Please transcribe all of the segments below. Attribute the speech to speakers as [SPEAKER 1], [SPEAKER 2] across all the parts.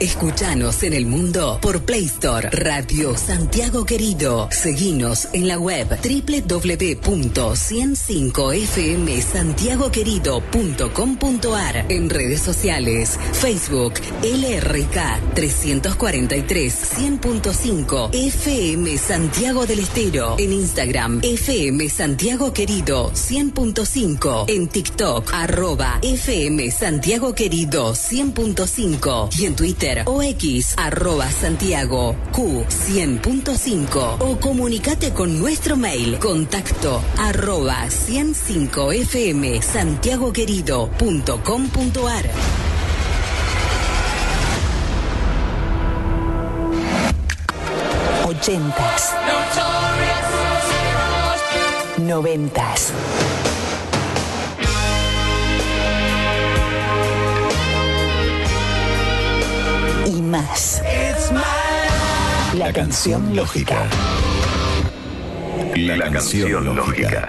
[SPEAKER 1] Escuchanos en el mundo por Play Store. Radio Santiago Querido. Seguinos en la web www.105fmsantiagoquerido.com.ar. En redes sociales, Facebook, LRK 343 100.5 FM Santiago del Estero. En Instagram, FM Santiago Querido 100.5. En TikTok, @FM Santiago Querido 100.5. Y en Twitter o X, @Santiago Q 100.5. O comunicate con nuestro mail, contacto @105fmsantiagoquerido.com.ar. Ochentas, noventas, y más. La canción lógica.
[SPEAKER 2] La canción lógica.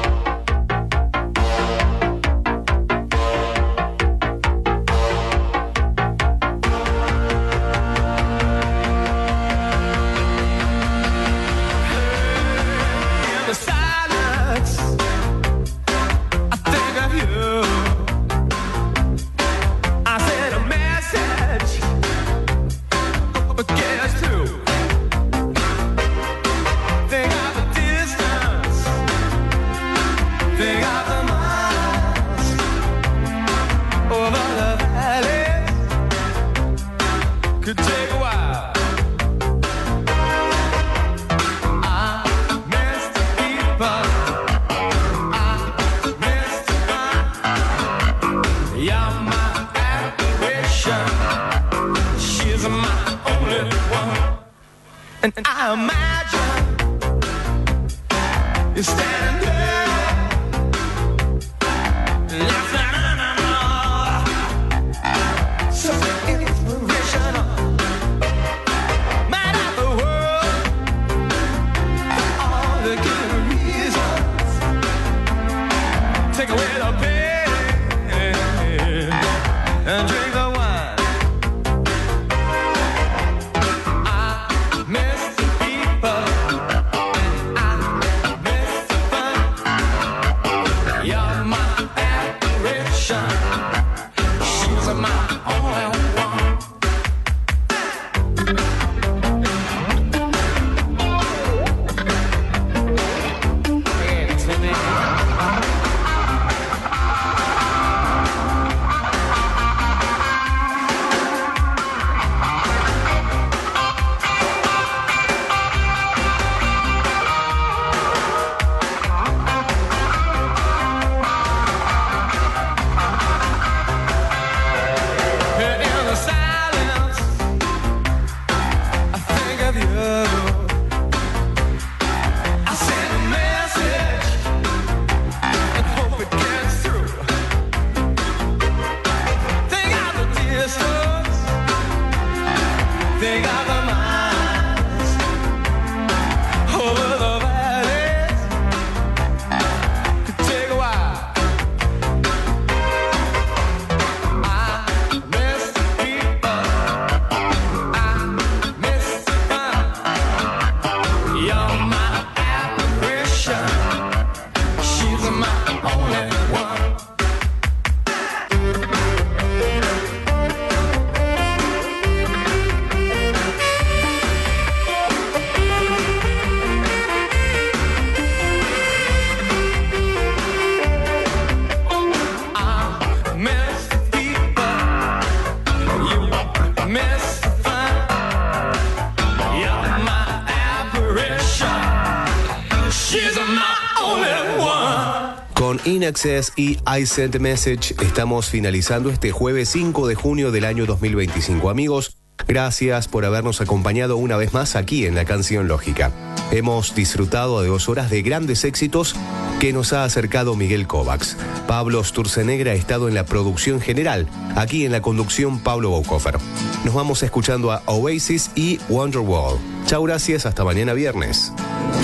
[SPEAKER 3] INAccess y I Sent a Message estamos finalizando este jueves 5 de junio del año 2025. Amigos, gracias por habernos acompañado una vez más aquí en La Canción Lógica. Hemos disfrutado de 2 horas de grandes éxitos que nos ha acercado Miguel Kovacs. Pablo Sturzenegger ha estado en la producción general, aquí en la conducción Pablo Bauhofer. Nos vamos escuchando a Oasis y Wonderwall. Chau, gracias, hasta mañana viernes.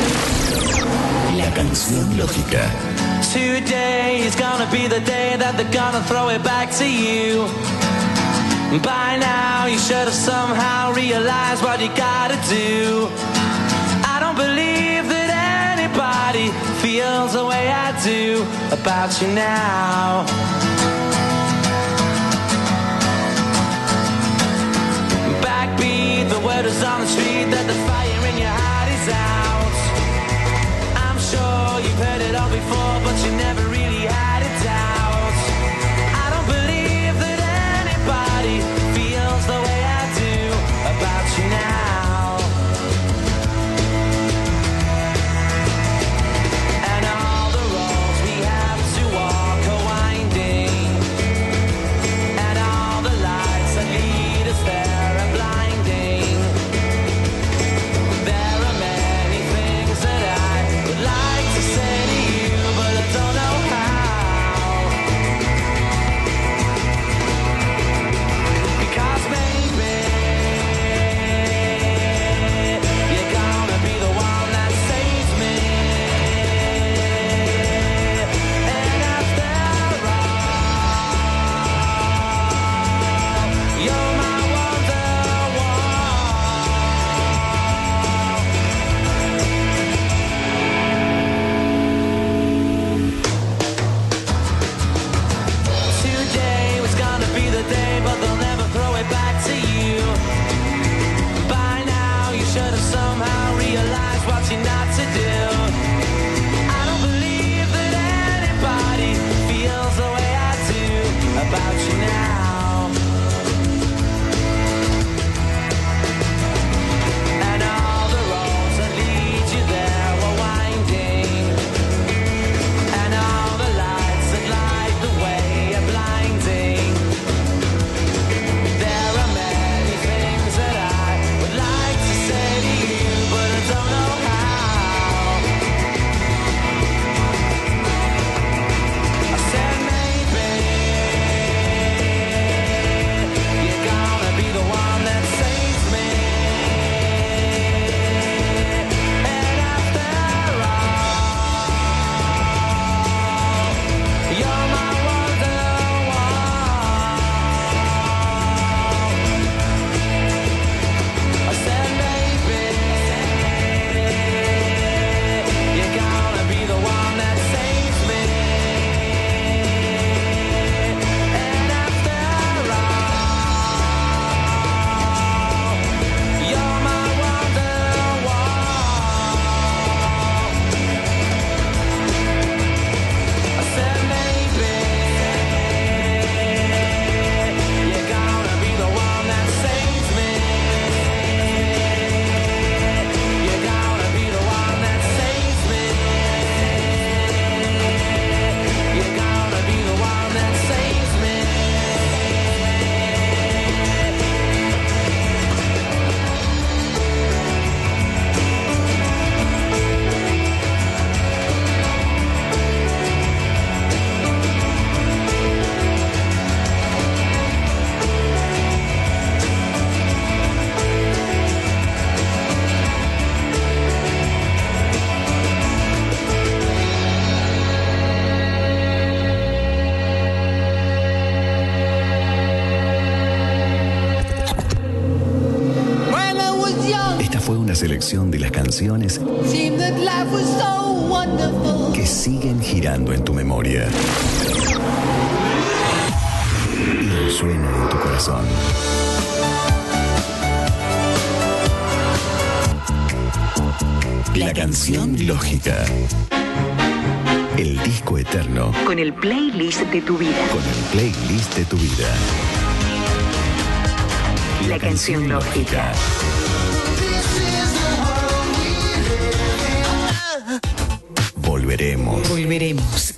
[SPEAKER 2] La Canción Lógica.
[SPEAKER 4] Today is gonna be the day that they're gonna throw it back to you. By now you should have somehow realized what you gotta do. I don't believe that anybody feels the way I do about you now. Backbeat, the word is on the street that the fire in your heart is out. I'm sure you've heard it all before, but you never really had a doubt. I don't believe that anybody feels the way I do about you now. And all the roads we have to walk are winding, and all the lights that lead us there are blinding. There are many things that I would like to say to you, but I don't know how. Because maybe you're gonna be the one that saves me. And after all, you're my wonderwall. Today was gonna be the day, but they'll never throw it back to you. By now you should have somehow realized what you're not to do. I don't believe that anybody feels the way I do about you now. And all the roads that lead you there were winding, and all the lights that light the way are blinding. There are many things that I would like to say to you, but I don't know how. I said maybe you're gonna be the one that saves me. And after all, you're my wonderwall. I said maybe you're gonna be the one that saves me. And after all, you're my wonderwall. I said maybe you're gonna be the one that saves me. You're gonna be the one that saves me. You're gonna be the one that saves me.
[SPEAKER 5] When I was young,
[SPEAKER 2] Esta fue una selección de las canciones
[SPEAKER 5] seemed that life was so wonderful.
[SPEAKER 2] que siguen girando en tu memoria y resuenan en tu corazón. La canción lógica. El disco eterno
[SPEAKER 1] Con el playlist de tu vida.
[SPEAKER 2] con el playlist de tu vida.
[SPEAKER 1] La canción lógica.
[SPEAKER 2] Volveremos
[SPEAKER 1] Volveremos.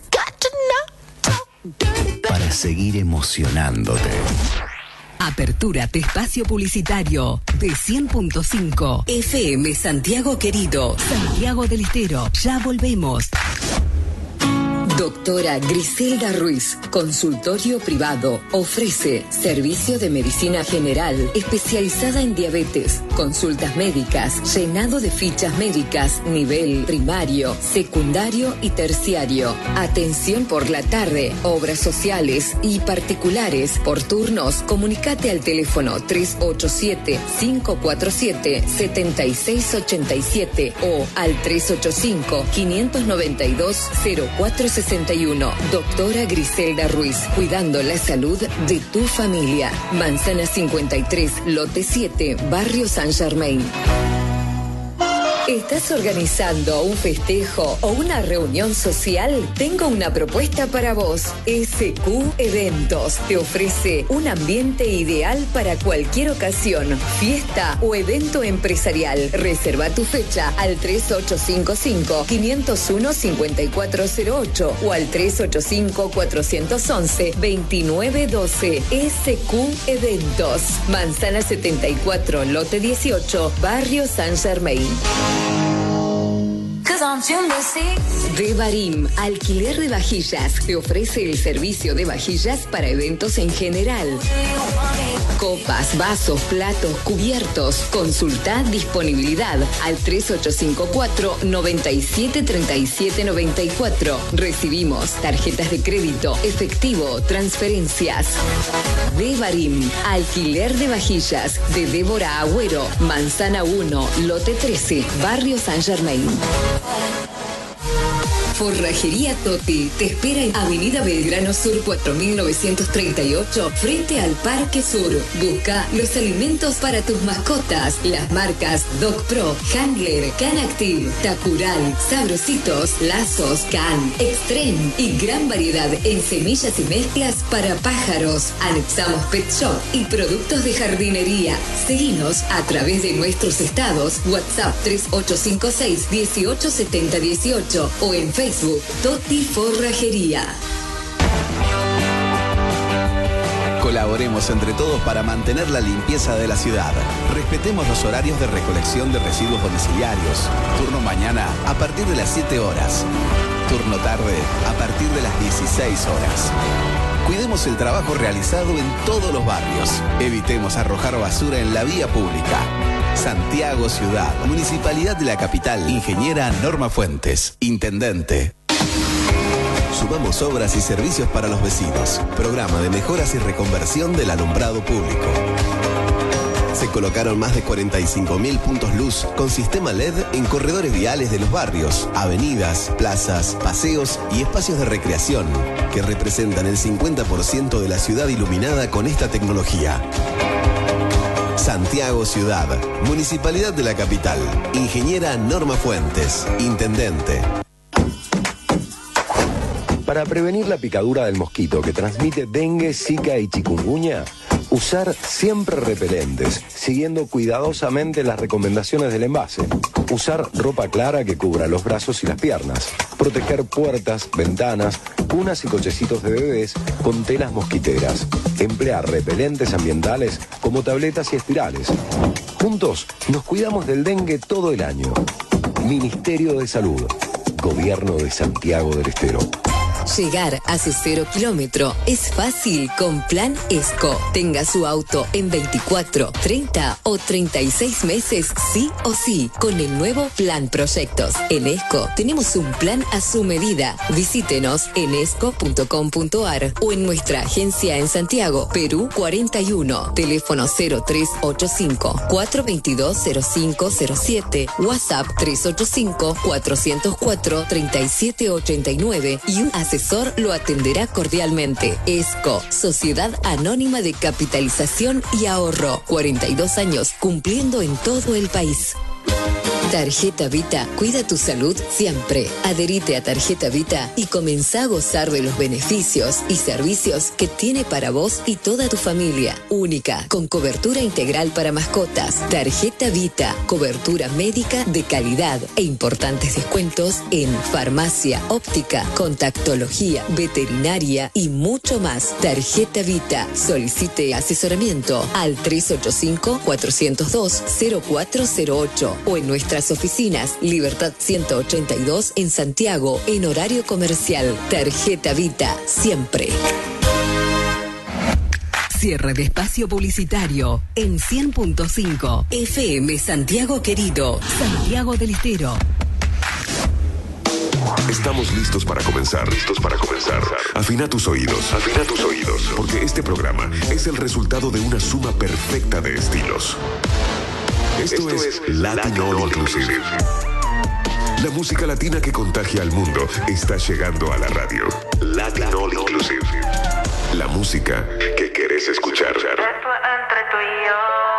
[SPEAKER 2] para seguir emocionándote.
[SPEAKER 1] Apertura de espacio publicitario de 100.5 FM Santiago Querido, Santiago del Estero. Ya volvemos. Doctora Griselda Ruiz, consultorio privado, ofrece servicio de medicina general especializada en diabetes, consultas médicas, llenado de fichas médicas, nivel primario, secundario y terciario, atención por la tarde, obras sociales y particulares. Por turnos, comunicate al teléfono 387-547-7687 o al 385-592-0461. Doctora Griselda Ruiz, cuidando la salud de tu familia. Manzana 53, lote 7, Barrio San Germain. ¿Estás organizando un festejo o una reunión social? Tengo una propuesta para vos. SQ Eventos te ofrece un ambiente ideal para cualquier ocasión, fiesta o evento empresarial. Reserva tu fecha al 3855-501-5408 o al 385-411-2912. SQ Eventos. Manzana 74, lote 18, Barrio San Germain. Devarim, alquiler de vajillas, te ofrece el servicio de vajillas para eventos en general. Copas, vasos, platos, cubiertos. Consulta disponibilidad al 3854-973794. Recibimos tarjetas de crédito, efectivo, transferencias. Devarim, alquiler de vajillas, de Débora Agüero, Manzana 1, lote 13, Barrio San Germain. Forrajería Toti te espera en Avenida Belgrano Sur 4938, frente al Parque Sur. Busca los alimentos para tus mascotas, las marcas Dog Pro, Hangler, Can Active, Tacural, Sabrositos, Lazos, Can, Extreme y gran variedad en semillas y mezclas para pájaros. Anexamos Pet Shop y productos de jardinería. Seguinos a través de nuestros estados, WhatsApp 3856-187018 o en Facebook Toti Forrajería.
[SPEAKER 2] Colaboremos entre todos para mantener la limpieza de la ciudad. Respetemos los horarios de recolección de residuos domiciliarios. Turno mañana a partir de las 7 horas. Turno tarde a partir de las 16 horas. Cuidemos el trabajo realizado en todos los barrios. Evitemos arrojar basura en la vía pública. Santiago Ciudad, Municipalidad de la Capital, Ingeniera Norma Fuentes, Intendente. Sumamos obras y servicios para los vecinos. Programa de mejoras y reconversión del alumbrado público. Se colocaron más de 45.000 puntos luz con sistema LED en corredores viales de los barrios, avenidas, plazas, paseos y espacios de recreación, que representan el 50% de la ciudad iluminada con esta tecnología. Santiago Ciudad, Municipalidad de la Capital, Ingeniera Norma Fuentes, Intendente.
[SPEAKER 3] Para prevenir la picadura del mosquito que transmite dengue, zika y chikungunya, usar siempre repelentes, siguiendo cuidadosamente las recomendaciones del envase. Usar ropa clara que cubra los brazos y las piernas. Proteger puertas, ventanas, cunas y cochecitos de bebés con telas mosquiteras. Emplear repelentes ambientales como tabletas y espirales. Juntos nos cuidamos del dengue todo el año. Ministerio de Salud. Gobierno de Santiago del Estero.
[SPEAKER 1] Llegar a su 0 kilómetro es fácil con Plan ESCO. Tenga su auto en 24, 30 o 36 meses, sí o sí, con el nuevo Plan Proyectos. En ESCO tenemos un plan a su medida. Visítenos en esco.com.ar o en nuestra agencia en Santiago, Perú 41, teléfono 0385-422-0507, WhatsApp 385-404-3789 y un asesor lo atenderá cordialmente. ESCO, Sociedad Anónima de Capitalización y Ahorro. 42 años cumpliendo en todo el país. Tarjeta Vita, cuida tu salud siempre. Adherite a Tarjeta Vita y comenzá a gozar de los beneficios y servicios que tiene para vos y toda tu familia. Única, con cobertura integral para mascotas. Tarjeta Vita, cobertura médica de calidad e importantes descuentos en farmacia, óptica, contactología, veterinaria y mucho más. Tarjeta Vita, solicite asesoramiento al 385-402-0408 o en nuestra nuestras oficinas, Libertad 182 en Santiago, en horario comercial. Tarjeta Vita, siempre. Cierre de espacio publicitario en 100.5 FM Santiago Querido, Santiago del Estero.
[SPEAKER 6] Estamos listos para comenzar. Afina tus oídos. Porque este programa es el resultado de una suma perfecta de estilos. Esto es Latin All Inclusive. La música latina que contagia al mundo está llegando a la radio. Latin All Inclusive. La música que querés escuchar.
[SPEAKER 7] Entre tú y yo.